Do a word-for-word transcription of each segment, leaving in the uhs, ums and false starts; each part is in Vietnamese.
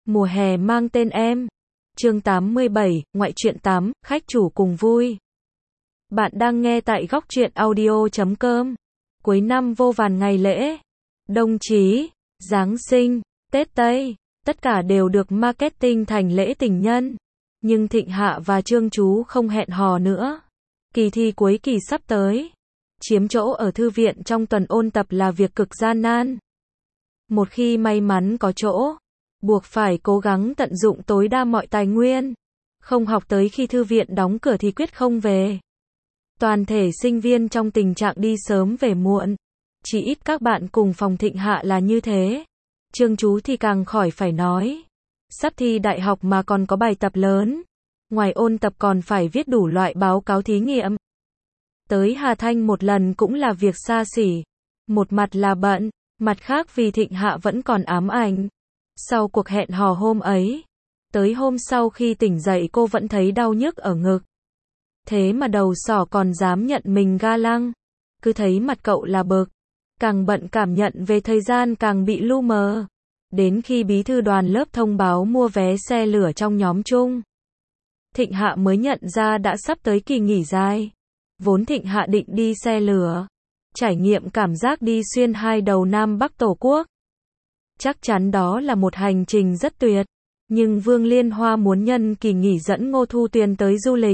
Mùa hè mang tên em. Chương tám mươi bảy, ngoại truyện tám, khách chủ cùng vui. Bạn đang nghe tại góc truyện audio chấm com. Cuối năm vô vàn ngày lễ. Đông chí, Giáng sinh, Tết Tây, tất cả đều được marketing thành lễ tình nhân. Nhưng Thịnh Hạ và Trương Chú không hẹn hò nữa. Kỳ thi cuối kỳ sắp tới. Chiếm chỗ ở thư viện trong tuần ôn tập là việc cực gian nan. Một khi may mắn có chỗ, buộc phải cố gắng tận dụng tối đa mọi tài nguyên. Không học tới khi thư viện đóng cửa thì quyết không về. Toàn thể sinh viên trong tình trạng đi sớm về muộn. Chỉ ít các bạn cùng phòng Thịnh Hạ là như thế. Trương Chú thì càng khỏi phải nói. Sắp thi đại học mà còn có bài tập lớn. Ngoài ôn tập còn phải viết đủ loại báo cáo thí nghiệm. Tới Hà Thanh một lần cũng là việc xa xỉ. Một mặt là bận, mặt khác vì Thịnh Hạ vẫn còn ám ảnh. Sau cuộc hẹn hò hôm ấy, tới hôm sau khi tỉnh dậy cô vẫn thấy đau nhức ở ngực. Thế mà đầu sỏ còn dám nhận mình ga lăng. Cứ thấy mặt cậu là bực. Càng bận cảm nhận về thời gian càng bị lu mờ. Đến khi bí thư đoàn lớp thông báo mua vé xe lửa trong nhóm chung, Thịnh Hạ mới nhận ra đã sắp tới kỳ nghỉ dài. Vốn Thịnh Hạ định đi xe lửa, trải nghiệm cảm giác đi xuyên hai đầu Nam Bắc Tổ quốc. Chắc chắn đó là một hành trình rất tuyệt. Nhưng Vương Liên Hoa muốn nhân kỳ nghỉ dẫn Ngô Thu Tuyền tới du lịch.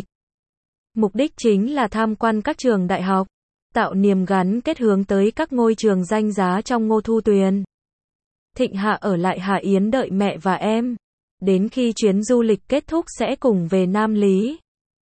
Mục đích chính là tham quan các trường đại học, tạo niềm gắn kết hướng tới các ngôi trường danh giá trong Ngô Thu Tuyền. Thịnh Hạ ở lại Hà Yến đợi mẹ và em. Đến khi chuyến du lịch kết thúc sẽ cùng về Nam Lý.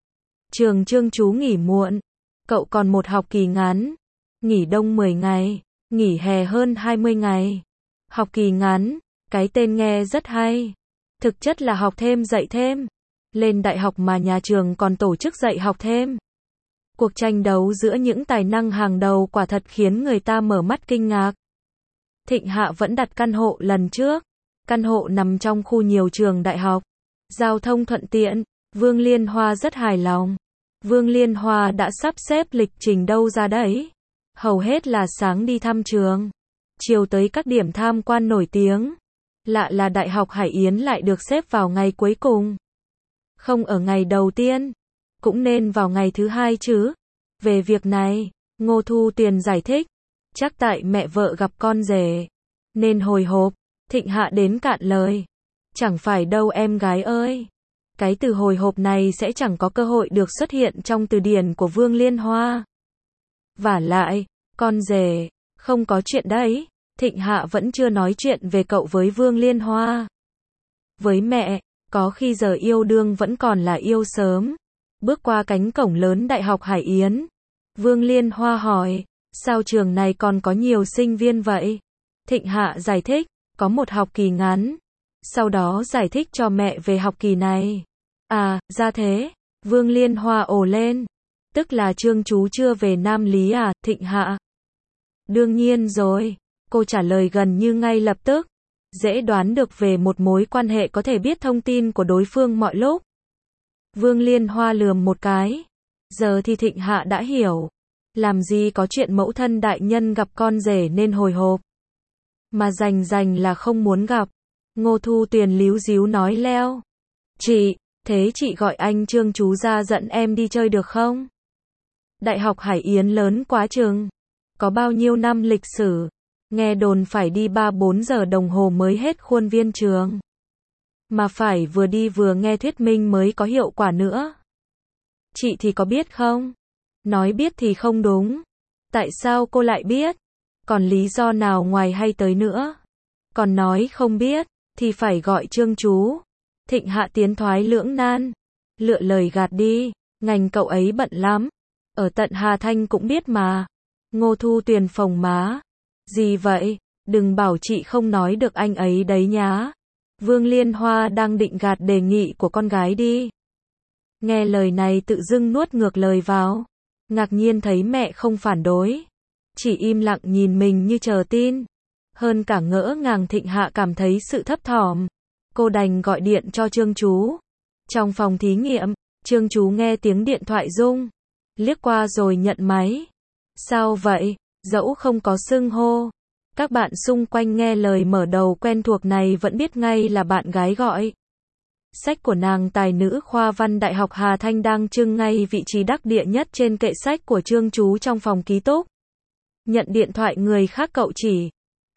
Trường Trương Chú nghỉ muộn. Cậu còn một học kỳ ngắn. Nghỉ đông mười ngày. Nghỉ hè hơn hai mươi ngày. Học kỳ ngắn. Cái tên nghe rất hay. Thực chất là học thêm dạy thêm. Lên đại học mà nhà trường còn tổ chức dạy học thêm. Cuộc tranh đấu giữa những tài năng hàng đầu quả thật khiến người ta mở mắt kinh ngạc. Thịnh Hạ vẫn đặt căn hộ lần trước. Căn hộ nằm trong khu nhiều trường đại học. Giao thông thuận tiện. Vương Liên Hoa rất hài lòng. Vương Liên Hoa đã sắp xếp lịch trình đâu ra đấy. Hầu hết là sáng đi thăm trường, chiều tới các điểm tham quan nổi tiếng. Lạ là Đại học Hải Yến lại được xếp vào ngày cuối cùng. Không ở ngày đầu tiên. Cũng nên vào ngày thứ hai chứ. Về việc này, Ngô Thu Tuyền giải thích. Chắc tại mẹ vợ gặp con rể nên hồi hộp. Thịnh Hạ đến cạn lời. Chẳng phải đâu em gái ơi. Cái từ hồi hộp này sẽ chẳng có cơ hội được xuất hiện trong từ điển của Vương Liên Hoa. Vả lại, con rể, không có chuyện đấy. Thịnh Hạ vẫn chưa nói chuyện về cậu với Vương Liên Hoa. Với mẹ, có khi giờ yêu đương vẫn còn là yêu sớm. Bước qua cánh cổng lớn Đại học Hải Yến, Vương Liên Hoa hỏi, sao trường này còn có nhiều sinh viên vậy? Thịnh Hạ giải thích, có một học kỳ ngắn. Sau đó giải thích cho mẹ về học kỳ này. À, ra thế. Vương Liên Hoa ồ lên. Tức là Trương Chú chưa về Nam Lý à, Thịnh Hạ? Đương nhiên rồi. Cô trả lời gần như ngay lập tức. Dễ đoán được về một mối quan hệ có thể biết thông tin của đối phương mọi lúc. Vương Liên Hoa lườm một cái. Giờ thì Thịnh Hạ đã hiểu. Làm gì có chuyện mẫu thân đại nhân gặp con rể nên hồi hộp. Mà rành rành là không muốn gặp. Ngô Thu Tuyền líu díu nói leo. Chị, thế chị gọi anh Trương Chú ra dẫn em đi chơi được không? Đại học Hải Yến lớn quá chừng. Có bao nhiêu năm lịch sử. Nghe đồn phải đi ba bốn giờ đồng hồ mới hết khuôn viên trường. Mà phải vừa đi vừa nghe thuyết minh mới có hiệu quả nữa. Chị thì có biết không? Nói biết thì không đúng. Tại sao cô lại biết? Còn lý do nào ngoài hay tới nữa? Còn nói không biết, thì phải gọi Trương Chú. Thịnh Hạ tiến thoái lưỡng nan. Lựa lời gạt đi, ngành cậu ấy bận lắm. Ở tận Hà Thanh cũng biết mà. Ngô Thu Tuyền phồng má. Gì vậy? Đừng bảo chị không nói được anh ấy đấy nhá. Vương Liên Hoa đang định gạt đề nghị của con gái đi. Nghe lời này tự dưng nuốt ngược lời vào. Ngạc nhiên thấy mẹ không phản đối. Chỉ im lặng nhìn mình như chờ tin. Hơn cả ngỡ ngàng Thịnh Hạ cảm thấy sự thấp thỏm. Cô đành gọi điện cho Trương Chú. Trong phòng thí nghiệm, Trương Chú nghe tiếng điện thoại rung. Liếc qua rồi nhận máy. Sao vậy? Dẫu không có xưng hô, Các bạn xung quanh nghe lời mở đầu quen thuộc này vẫn biết ngay là bạn gái gọi. Sách của nàng tài nữ khoa văn Đại học Hà Thanh đang trưng ngay vị trí đắc địa nhất trên kệ sách của Trương Chú trong phòng ký túc. Nhận điện thoại người khác cậu chỉ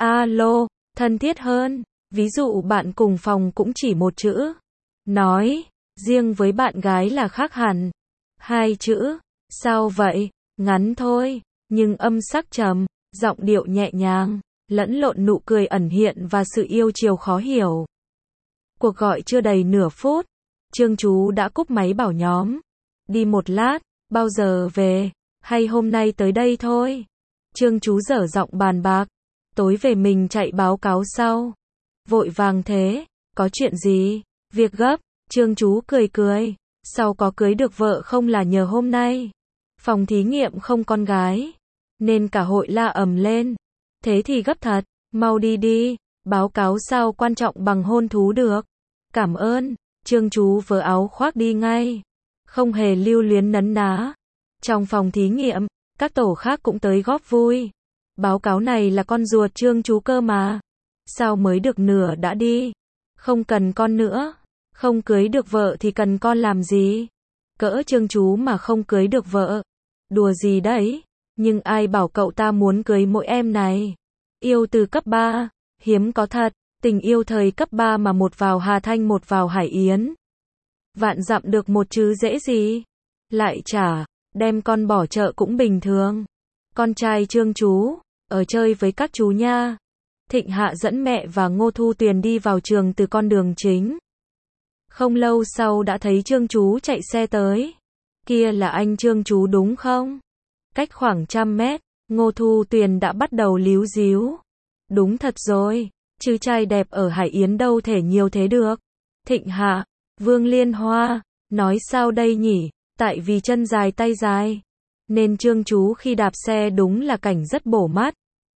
alo, thân thiết hơn. Ví dụ bạn cùng phòng cũng chỉ một chữ. Nói, riêng với bạn gái là khác hẳn. Hai chữ, sao vậy? Ngắn thôi, nhưng âm sắc trầm, giọng điệu nhẹ nhàng, lẫn lộn nụ cười ẩn hiện và sự yêu chiều khó hiểu. Cuộc gọi chưa đầy nửa phút, Trương Chú đã cúp máy bảo nhóm. Đi một lát, bao giờ về, hay hôm nay tới đây thôi. Trương Chú dở giọng bàn bạc, tối về mình chạy báo cáo sau. Vội vàng thế, có chuyện gì? Việc gấp, Trương Chú cười cười, sau có cưới được vợ không là nhờ hôm nay. Phòng thí nghiệm không con gái, nên cả hội la ầm lên. Thế thì gấp thật, mau đi đi, báo cáo sao quan trọng bằng hôn thú được. Cảm ơn, Trương Chú vớ áo khoác đi ngay, không hề lưu luyến nấn ná. Trong phòng thí nghiệm, các tổ khác cũng tới góp vui. Báo cáo này là con ruột Trương Chú cơ mà. Sao mới được nửa đã đi? Không cần con nữa. Không cưới được vợ thì cần con làm gì? Cỡ Trương Chú mà không cưới được vợ. Đùa gì đấy? Nhưng ai bảo cậu ta muốn cưới mỗi em này? Yêu từ cấp ba, hiếm có thật. Tình yêu thời cấp ba mà một vào Hà Thanh một vào Hải Yến. Vạn dặm được một chứ dễ gì? Lại chả, đem con bỏ chợ cũng bình thường. Con trai Trương Chú, ở chơi với các chú nha. Thịnh Hạ dẫn mẹ và Ngô Thu Tuyền đi vào trường từ con đường chính. Không lâu sau đã thấy Trương Chú chạy xe tới. Kia là anh Trương Chú đúng không? Cách khoảng trăm mét, Ngô Thu Tuyền đã bắt đầu líu díu. Đúng thật rồi, chứ trai đẹp ở Hải Yến đâu thể nhiều thế được. Thịnh Hạ, Vương Liên Hoa, nói sao đây nhỉ? Tại vì chân dài tay dài, nên Trương Chú khi đạp xe đúng là cảnh rất bổ mắt.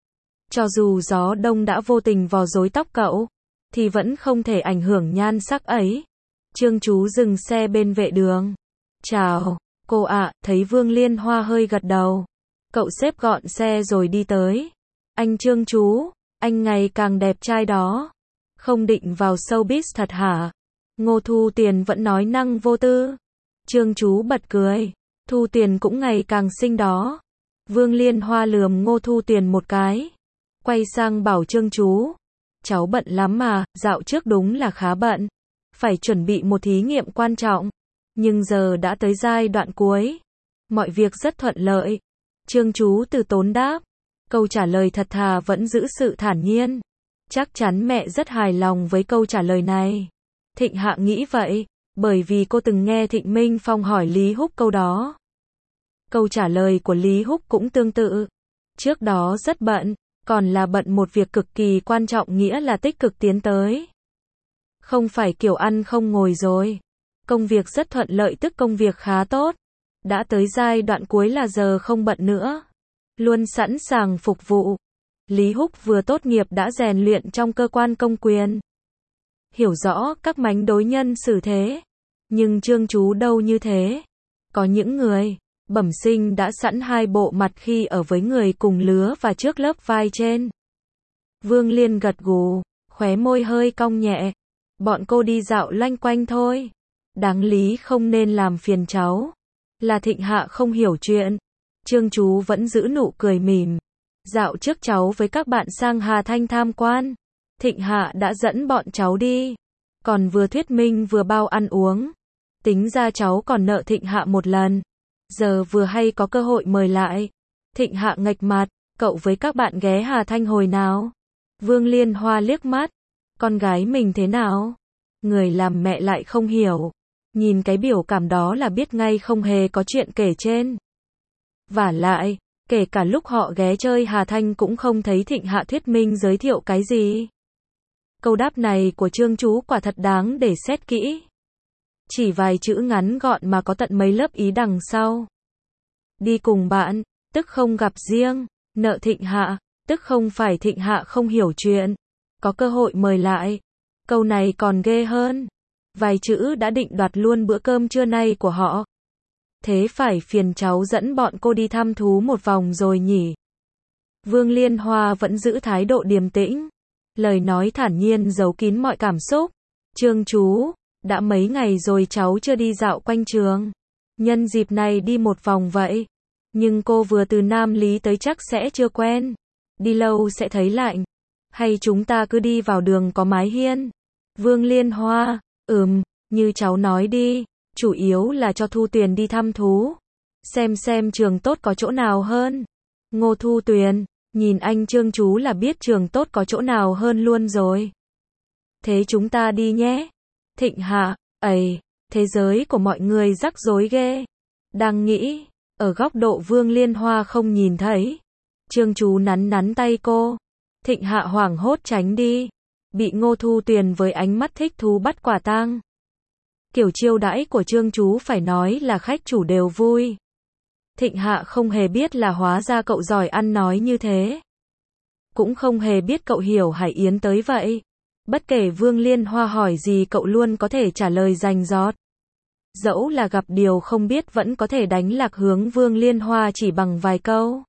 Cho dù gió đông đã vô tình vò rối tóc cậu, thì vẫn không thể ảnh hưởng nhan sắc ấy. Trương Chú dừng xe bên vệ đường. Chào, cô ạ, thấy Vương Liên Hoa hơi gật đầu. Cậu xếp gọn xe rồi đi tới. Anh Trương Chú, anh ngày càng đẹp trai đó. Không định vào showbiz thật hả? Ngô Thu Tiền vẫn nói năng vô tư. Trương Chú bật cười. Thu Tiền cũng ngày càng xinh đó. Vương Liên Hoa lườm Ngô Thu Tiền một cái. Quay sang bảo Trương Chú. Cháu bận lắm mà, dạo trước đúng là khá bận. Phải chuẩn bị một thí nghiệm quan trọng. Nhưng giờ đã tới giai đoạn cuối. Mọi việc rất thuận lợi. Trương Chú từ tốn đáp. Câu trả lời thật thà vẫn giữ sự thản nhiên. Chắc chắn mẹ rất hài lòng với câu trả lời này. Thịnh Hạ nghĩ vậy, bởi vì cô từng nghe Thịnh Minh Phong hỏi Lý Húc câu đó. Câu trả lời của Lý Húc cũng tương tự. Trước đó rất bận, còn là bận một việc cực kỳ quan trọng nghĩa là tích cực tiến tới. Không phải kiểu ăn không ngồi rồi. Công việc rất thuận lợi tức công việc khá tốt. Đã tới giai đoạn cuối là giờ không bận nữa. Luôn sẵn sàng phục vụ. Lý Húc vừa tốt nghiệp đã rèn luyện trong cơ quan công quyền. Hiểu rõ các mánh đối nhân xử thế. Nhưng Trương Chú đâu như thế. Có những người, bẩm sinh đã sẵn hai bộ mặt khi ở với người cùng lứa và trước lớp vai trên. Vương Liên gật gù, khóe môi hơi cong nhẹ. Bọn cô đi dạo loanh quanh thôi. Đáng lý không nên làm phiền cháu. Là Thịnh Hạ không hiểu chuyện. Trương Chú vẫn giữ nụ cười mỉm. Dạo trước cháu với các bạn sang Hà Thanh tham quan. Thịnh Hạ đã dẫn bọn cháu đi. Còn vừa thuyết minh vừa bao ăn uống. Tính ra cháu còn nợ Thịnh Hạ một lần. Giờ vừa hay có cơ hội mời lại. Thịnh Hạ nghệch mặt. Cậu với các bạn ghé Hà Thanh hồi nào? Vương Liên Hoa liếc mắt. Con gái mình thế nào? Người làm mẹ lại không hiểu. Nhìn cái biểu cảm đó là biết ngay không hề có chuyện kể trên. Vả lại, kể cả lúc họ ghé chơi Hà Thanh cũng không thấy Thịnh Hạ thuyết minh giới thiệu cái gì. Câu đáp này của Trương Chú quả thật đáng để xét kỹ. Chỉ vài chữ ngắn gọn mà có tận mấy lớp ý đằng sau. Đi cùng bạn, tức không gặp riêng. Nợ Thịnh Hạ, tức không phải Thịnh Hạ không hiểu chuyện. Có cơ hội mời lại. Câu này còn ghê hơn. Vài chữ đã định đoạt luôn bữa cơm trưa nay của họ. Thế phải phiền cháu dẫn bọn cô đi thăm thú một vòng rồi nhỉ? Vương Liên Hoa vẫn giữ thái độ điềm tĩnh. Lời nói thản nhiên giấu kín mọi cảm xúc. Trương chú, đã mấy ngày rồi cháu chưa đi dạo quanh trường. Nhân dịp này đi một vòng vậy. Nhưng cô vừa từ Nam Lý tới chắc sẽ chưa quen. Đi lâu sẽ thấy lạnh. Hay chúng ta cứ đi vào đường có mái hiên? Vương Liên Hoa, ừm, như cháu nói đi. Chủ yếu là cho Thu Tuyền đi thăm thú. Xem xem trường tốt có chỗ nào hơn. Ngô Thu Tuyền, nhìn anh Trương chú là biết trường tốt có chỗ nào hơn luôn rồi. Thế chúng ta đi nhé. Thịnh Hạ, ầy, thế giới của mọi người rắc rối ghê. Đang nghĩ, ở góc độ Vương Liên Hoa không nhìn thấy. Trương chú nắn nắn tay cô. Thịnh Hạ hoảng hốt tránh đi. Bị Ngô Thu Tuyền với ánh mắt thích thú bắt quả tang. Kiểu chiêu đãi của Trương chú phải nói là khách chủ đều vui. Thịnh Hạ không hề biết là hóa ra cậu giỏi ăn nói như thế. Cũng không hề biết cậu hiểu Hải Yến tới vậy. Bất kể Vương Liên Hoa hỏi gì cậu luôn có thể trả lời rành rọt. Dẫu là gặp điều không biết vẫn có thể đánh lạc hướng Vương Liên Hoa chỉ bằng vài câu.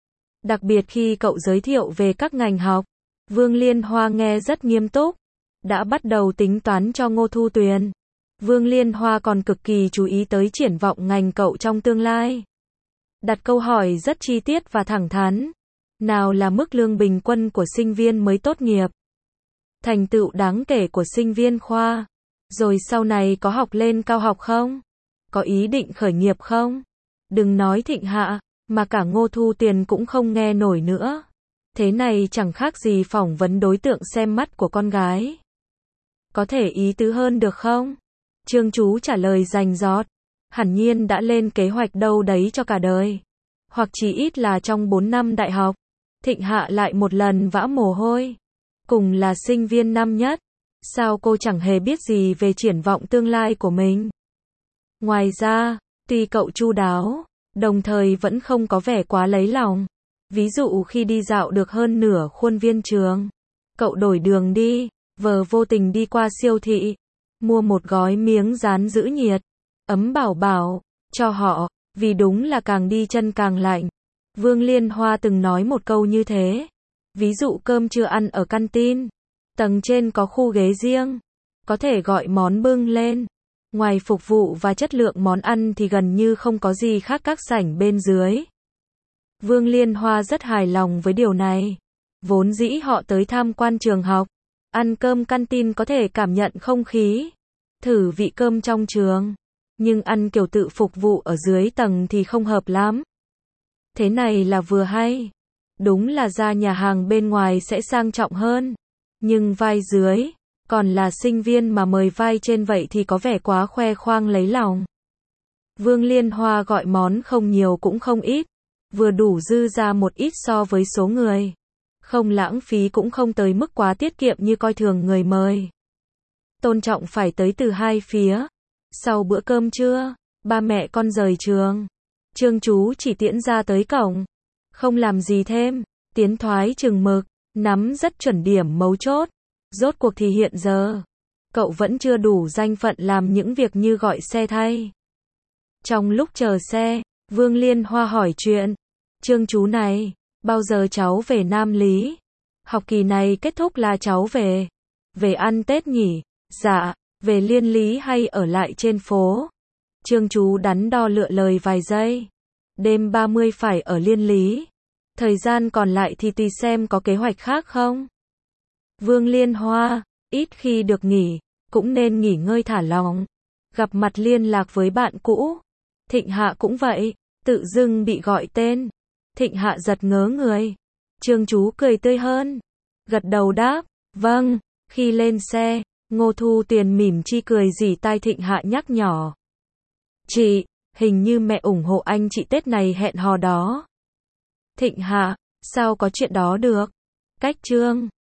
Đặc biệt khi cậu giới thiệu về các ngành học, Vương Liên Hoa nghe rất nghiêm túc. Đã bắt đầu tính toán cho Ngô Thu Tuyền. Vương Liên Hoa còn cực kỳ chú ý tới triển vọng ngành cậu trong tương lai. Đặt câu hỏi rất chi tiết và thẳng thắn. Nào là mức lương bình quân của sinh viên mới tốt nghiệp. Thành tựu đáng kể của sinh viên khoa. Rồi sau này có học lên cao học không? Có ý định khởi nghiệp không? Đừng nói Thịnh Hạ, mà cả Ngô Thu Tuyền cũng không nghe nổi nữa. Thế này chẳng khác gì phỏng vấn đối tượng xem mắt của con gái. Có thể ý tứ hơn được không? Trương chú trả lời rành rọt. Hẳn nhiên đã lên kế hoạch đâu đấy cho cả đời. Hoặc chỉ ít là trong bốn năm đại học. Thịnh Hạ lại một lần vã mồ hôi. Cùng là sinh viên năm nhất. Sao cô chẳng hề biết gì về triển vọng tương lai của mình? Ngoài ra, tuy cậu chu đáo, đồng thời vẫn không có vẻ quá lấy lòng. Ví dụ khi đi dạo được hơn nửa khuôn viên trường. Cậu đổi đường đi, vờ vô tình đi qua siêu thị. Mua một gói miếng dán giữ nhiệt. Ấm bảo bảo, cho họ, vì đúng là càng đi chân càng lạnh. Vương Liên Hoa từng nói một câu như thế. Ví dụ cơm trưa ăn ở canteen. Tầng trên có khu ghế riêng. Có thể gọi món bưng lên. Ngoài phục vụ và chất lượng món ăn thì gần như không có gì khác các sảnh bên dưới. Vương Liên Hoa rất hài lòng với điều này. Vốn dĩ họ tới tham quan trường học. Ăn cơm canteen có thể cảm nhận không khí. Thử vị cơm trong trường. Nhưng ăn kiểu tự phục vụ ở dưới tầng thì không hợp lắm. Thế này là vừa hay. Đúng là ra nhà hàng bên ngoài sẽ sang trọng hơn. Nhưng vai dưới, còn là sinh viên mà mời vai trên vậy thì có vẻ quá khoe khoang lấy lòng. Vương Liên Hoa gọi món không nhiều cũng không ít. Vừa đủ dư ra một ít so với số người. Không lãng phí cũng không tới mức quá tiết kiệm như coi thường người mời. Tôn trọng phải tới từ hai phía. Sau bữa cơm trưa, ba mẹ con rời trường. Trương chú chỉ tiễn ra tới cổng. Không làm gì thêm, tiến thoái chừng mực, nắm rất chuẩn điểm mấu chốt. Rốt cuộc thì hiện giờ, cậu vẫn chưa đủ danh phận làm những việc như gọi xe thay. Trong lúc chờ xe, Vương Liên Hoa hỏi chuyện. Trương chú này, bao giờ cháu về Nam Lý? Học kỳ này kết thúc là cháu về. Về ăn Tết nhỉ? Dạ, về Liên Lý hay ở lại trên phố? Trương chú đắn đo lựa lời vài giây. Đêm ba mươi phải ở Liên Lý. Thời gian còn lại thì tùy xem có kế hoạch khác không? Vương Liên Hoa, ít khi được nghỉ, cũng nên nghỉ ngơi thả lỏng. Gặp mặt liên lạc với bạn cũ. Thịnh Hạ cũng vậy, tự dưng bị gọi tên. Thịnh Hạ giật ngớ người. Trương chú cười tươi hơn. Gật đầu đáp, vâng. Khi lên xe, Ngô Thu Tuyền mỉm chi cười rỉ tai Thịnh Hạ nhắc nhỏ. Chị, hình như mẹ ủng hộ anh chị Tết này hẹn hò đó. Thịnh Hạ, sao có chuyện đó được? Cách Trương